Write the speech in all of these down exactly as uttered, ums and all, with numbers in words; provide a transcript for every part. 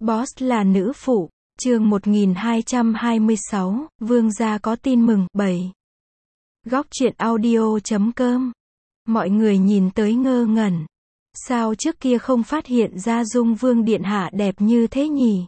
Boss là nữ phụ, chương một nghìn hai trăm hai mươi sáu, Vương gia có tin mừng, bảy. Góc truyện audio chấm com. Mọi người nhìn tới ngơ ngẩn. Sao trước kia không phát hiện ra Dung Vương điện hạ đẹp như thế nhỉ?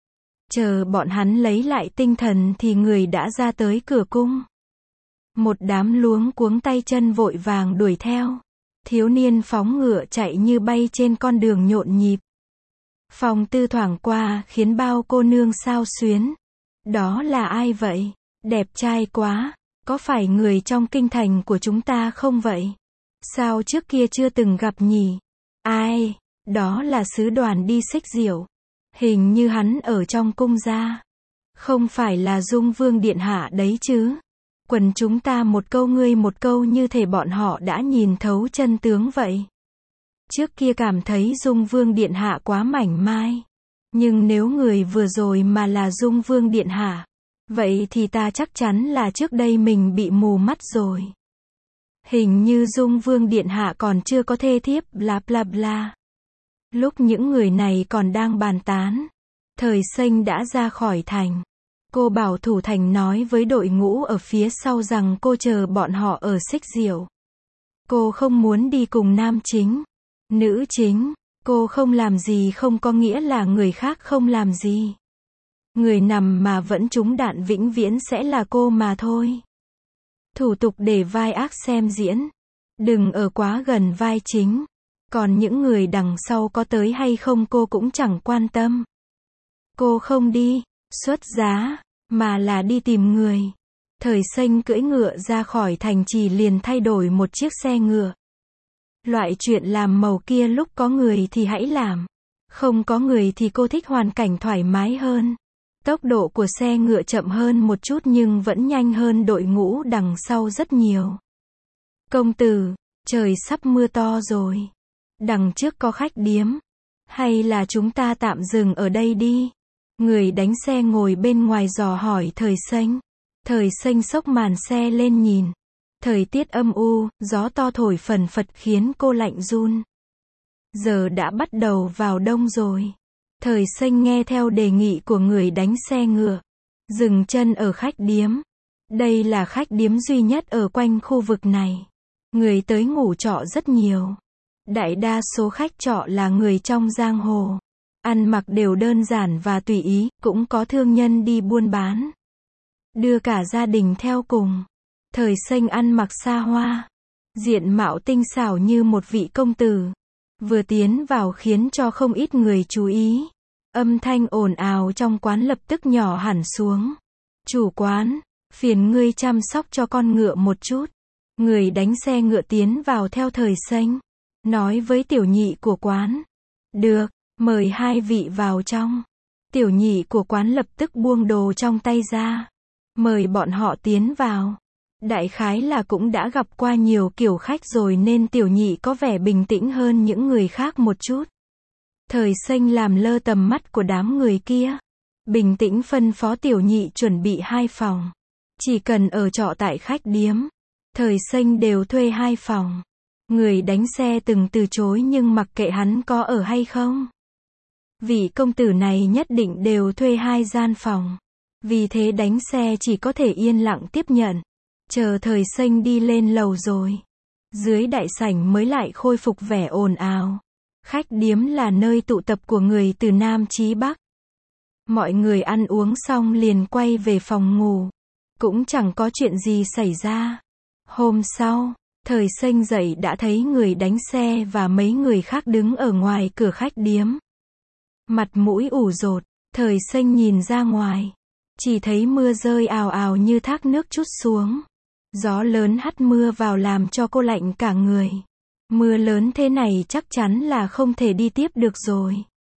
Chờ bọn hắn lấy lại tinh thần thì người đã ra tới cửa cung. Một đám luống cuống tay chân vội vàng đuổi theo. Thiếu niên phóng ngựa chạy như bay trên con đường nhộn nhịp. Phong tư thoảng qua khiến bao cô nương xao xuyến. Đó là ai vậy? Đẹp trai quá. Có phải người trong kinh thành của chúng ta không vậy? Sao trước kia chưa từng gặp nhỉ? Ai? Đó là sứ đoàn đi xích diệu. Hình như hắn ở trong cung gia. Không phải là Dung Vương điện hạ đấy chứ? Quần chúng ta một câu ngươi một câu như thể bọn họ đã nhìn thấu chân tướng vậy. Trước kia cảm thấy Dung Vương điện hạ quá mảnh mai. Nhưng nếu người vừa rồi mà là Dung Vương điện hạ, vậy thì ta chắc chắn là trước đây mình bị mù mắt rồi. Hình như Dung Vương điện hạ còn chưa có thê thiếp, bla bla bla. Lúc những người này còn đang bàn tán, Thời Xanh đã ra khỏi thành. Cô bảo thủ thành nói với đội ngũ ở phía sau rằng cô chờ bọn họ ở xích diệu. Cô không muốn đi cùng nam chính, nữ chính. Cô không làm gì không có nghĩa là người khác không làm gì. Người nằm mà vẫn trúng đạn vĩnh viễn sẽ là cô mà thôi. Thủ tục để vai ác xem diễn. Đừng ở quá gần vai chính. Còn những người đằng sau có tới hay không cô cũng chẳng quan tâm. Cô không đi xuất giá, mà là đi tìm người. Thời Xanh cưỡi ngựa ra khỏi thành trì liền thay đổi một chiếc xe ngựa. Loại chuyện làm màu kia lúc có người thì hãy làm. Không có người thì cô thích hoàn cảnh thoải mái hơn. Tốc độ của xe ngựa chậm hơn một chút nhưng vẫn nhanh hơn đội ngũ đằng sau rất nhiều. Công tử, trời sắp mưa to rồi. Đằng trước có khách điếm. Hay là chúng ta tạm dừng ở đây đi? Người đánh xe ngồi bên ngoài dò hỏi Thời Xanh. Thời Xanh xốc màn xe lên nhìn. Thời tiết âm u, gió to thổi phần phật khiến cô lạnh run. Giờ đã bắt đầu vào đông rồi. Thời Xanh nghe theo đề nghị của người đánh xe ngựa. Dừng chân ở khách điếm. Đây là khách điếm duy nhất ở quanh khu vực này. Người tới ngủ trọ rất nhiều. Đại đa số khách trọ là người trong giang hồ. Ăn mặc đều đơn giản và tùy ý, cũng có thương nhân đi buôn bán. Đưa cả gia đình theo cùng. Thời Xanh ăn mặc xa hoa. Diện mạo tinh xảo như một vị công tử. Vừa tiến vào khiến cho không ít người chú ý. Âm thanh ồn ào trong quán lập tức nhỏ hẳn xuống. Chủ quán, phiền ngươi chăm sóc cho con ngựa một chút. Người đánh xe ngựa tiến vào theo Thời Xanh. Nói với tiểu nhị của quán. Được, mời hai vị vào trong. Tiểu nhị của quán lập tức buông đồ trong tay ra. Mời bọn họ tiến vào. Đại khái là cũng đã gặp qua nhiều kiểu khách rồi nên tiểu nhị có vẻ bình tĩnh hơn những người khác một chút. Thời Xanh làm lơ tầm mắt của đám người kia. Bình tĩnh phân phó tiểu nhị chuẩn bị hai phòng. Chỉ cần ở trọ tại khách điếm. Thời Xanh đều thuê hai phòng. Người đánh xe từng từ chối nhưng mặc kệ hắn có ở hay không. Vị công tử này nhất định đều thuê hai gian phòng. Vì thế đánh xe chỉ có thể yên lặng tiếp nhận. Chờ Thời Xanh đi lên lầu rồi. Dưới đại sảnh mới lại khôi phục vẻ ồn ào. Khách điếm là nơi tụ tập của người từ Nam chí Bắc. Mọi người ăn uống xong liền quay về phòng ngủ. Cũng chẳng có chuyện gì xảy ra. Hôm sau, Thời Xanh dậy đã thấy người đánh xe và mấy người khác đứng ở ngoài cửa khách điếm. Mặt mũi ủ rột, Thời Xanh nhìn ra ngoài. Chỉ thấy mưa rơi ào ào như thác nước trút xuống. Gió lớn hắt mưa vào làm cho cô lạnh cả người. Mưa lớn thế này chắc chắn là không thể đi tiếp được rồi.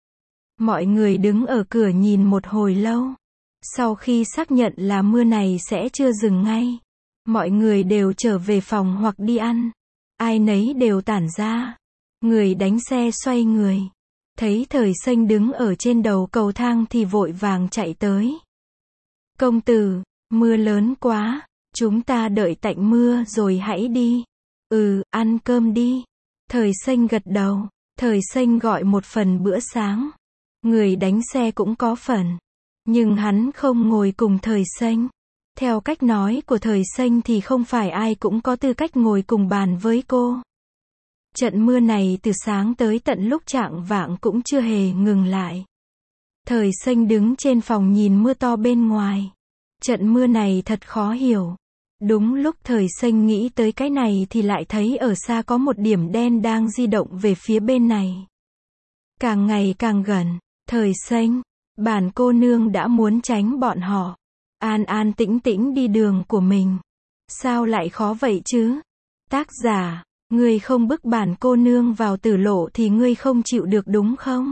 Mọi người đứng ở cửa nhìn một hồi lâu. Sau khi xác nhận là mưa này sẽ chưa dừng ngay, mọi người đều trở về phòng hoặc đi ăn. Ai nấy đều tản ra. Người đánh xe xoay người. Thấy Thời Xanh đứng ở trên đầu cầu thang thì vội vàng chạy tới. Công tử, mưa lớn quá. Chúng ta đợi tạnh mưa rồi hãy đi. Ừ, ăn cơm đi. Thời Xanh gật đầu. Thời Xanh gọi một phần bữa sáng. Người đánh xe cũng có phần. Nhưng hắn không ngồi cùng Thời Xanh. Theo cách nói của Thời Xanh thì không phải ai cũng có tư cách ngồi cùng bàn với cô. Trận mưa này từ sáng tới tận lúc chạng vạng cũng chưa hề ngừng lại. Thời Xanh đứng trên phòng nhìn mưa to bên ngoài. Trận mưa này thật khó hiểu. Đúng lúc Thời Xanh nghĩ tới cái này thì lại thấy ở xa có một điểm đen đang di động về phía bên này. Càng ngày càng gần. Thời Xanh, bản cô nương đã muốn tránh bọn họ. An an tĩnh tĩnh đi đường của mình. Sao lại khó vậy chứ? Tác giả, ngươi không bức bản cô nương vào tử lộ thì ngươi không chịu được đúng không?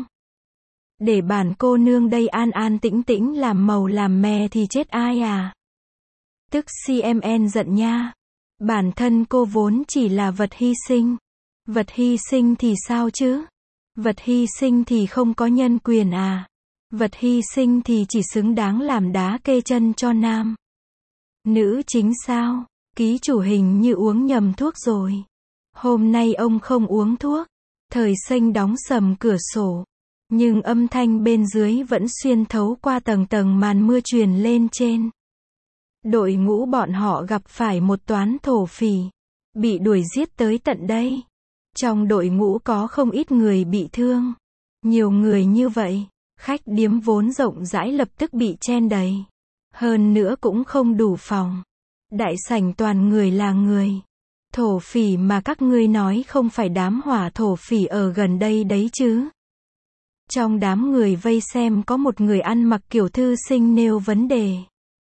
Để bản cô nương đây an an tĩnh tĩnh làm màu làm mè thì chết ai à? Tức xê em en giận nha. Bản thân cô vốn chỉ là vật hy sinh. Vật hy sinh thì sao chứ? Vật hy sinh thì không có nhân quyền à? Vật hy sinh thì chỉ xứng đáng làm đá kê chân cho nam. Nữ chính sao? Ký chủ hình như uống nhầm thuốc rồi. Hôm nay ông không uống thuốc. Thời Xanh đóng sầm cửa sổ. Nhưng âm thanh bên dưới vẫn xuyên thấu qua tầng tầng màn mưa truyền lên trên. Đội ngũ bọn họ gặp phải một toán thổ phỉ. Bị đuổi giết tới tận đây. Trong đội ngũ có không ít người bị thương. Nhiều người như vậy. Khách điếm vốn rộng rãi lập tức bị chen đầy. Hơn nữa cũng không đủ phòng. Đại sảnh toàn người là người. Thổ phỉ mà các ngươi nói không phải đám hỏa thổ phỉ ở gần đây đấy chứ? Trong đám người vây xem có một người ăn mặc kiểu thư sinh nêu vấn đề.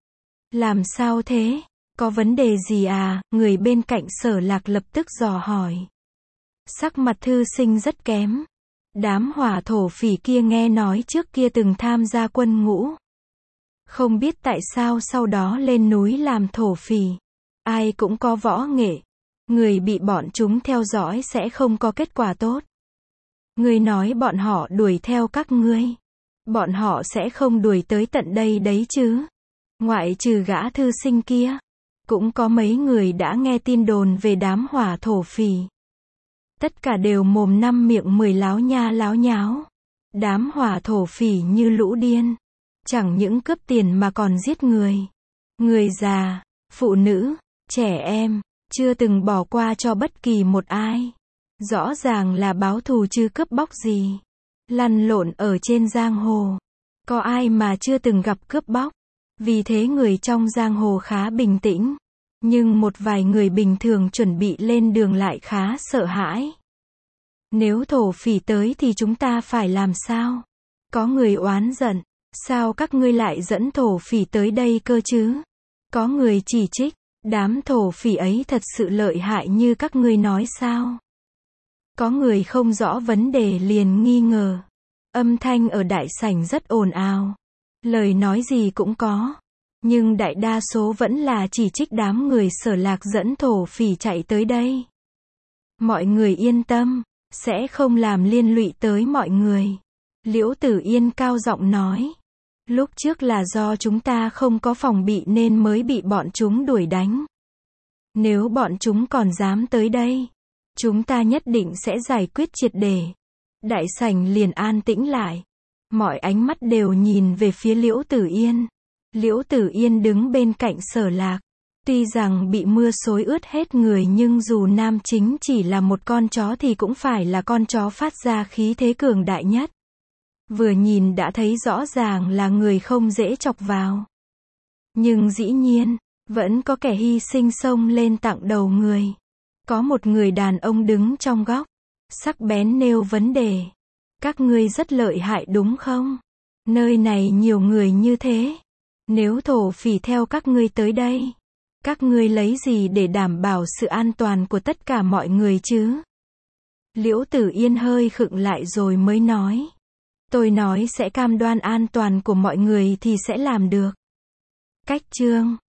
Làm sao thế? Có vấn đề gì à? Người bên cạnh Sở Lạc lập tức dò hỏi. Sắc mặt thư sinh rất kém. Đám hỏa thổ phỉ kia nghe nói trước kia từng tham gia quân ngũ. Không biết tại sao sau đó lên núi làm thổ phỉ. Ai cũng có võ nghệ. Người bị bọn chúng theo dõi sẽ không có kết quả tốt. Ngươi nói bọn họ đuổi theo các ngươi. Bọn họ sẽ không đuổi tới tận đây đấy chứ. Ngoại trừ gã thư sinh kia. Cũng có mấy người đã nghe tin đồn về đám hỏa thổ phỉ. Tất cả đều mồm năm miệng mười láo nha láo nháo. Đám hỏa thổ phỉ như lũ điên. Chẳng những cướp tiền mà còn giết người. Người già, phụ nữ, trẻ em, chưa từng bỏ qua cho bất kỳ một ai. Rõ ràng là báo thù chứ cướp bóc gì. Lăn lộn ở trên giang hồ. Có ai mà chưa từng gặp cướp bóc. Vì thế người trong giang hồ khá bình tĩnh. Nhưng một vài người bình thường chuẩn bị lên đường lại khá sợ hãi. Nếu thổ phỉ tới thì chúng ta phải làm sao? Có người oán giận. Sao các ngươi lại dẫn thổ phỉ tới đây cơ chứ? Có người chỉ trích. Đám thổ phỉ ấy thật sự lợi hại như các ngươi nói sao? Có người không rõ vấn đề liền nghi ngờ. Âm thanh ở đại sảnh rất ồn ào. Lời nói gì cũng có. Nhưng đại đa số vẫn là chỉ trích đám người Sở Lạc dẫn thổ phỉ chạy tới đây. Mọi người yên tâm. Sẽ không làm liên lụy tới mọi người. Liễu Tử Yên cao giọng nói. Lúc trước là do chúng ta không có phòng bị nên mới bị bọn chúng đuổi đánh. Nếu bọn chúng còn dám tới đây, chúng ta nhất định sẽ giải quyết triệt để. Đại sảnh liền an tĩnh lại. Mọi ánh mắt đều nhìn về phía Liễu Tử Yên. Liễu Tử Yên đứng bên cạnh Sở Lạc. Tuy rằng bị mưa xối ướt hết người nhưng dù nam chính chỉ là một con chó thì cũng phải là con chó phát ra khí thế cường đại nhất. Vừa nhìn đã thấy rõ ràng là người không dễ chọc vào. Nhưng dĩ nhiên, vẫn có kẻ hy sinh xông lên tặng đầu người. Có một người đàn ông đứng trong góc. Sắc bén nêu vấn đề. Các ngươi rất lợi hại đúng không? Nơi này nhiều người như thế. Nếu thổ phỉ theo các ngươi tới đây, các ngươi lấy gì để đảm bảo sự an toàn của tất cả mọi người chứ? Liễu Tử Yên hơi khựng lại rồi mới nói. Tôi nói sẽ cam đoan an toàn của mọi người thì sẽ làm được. Cách chương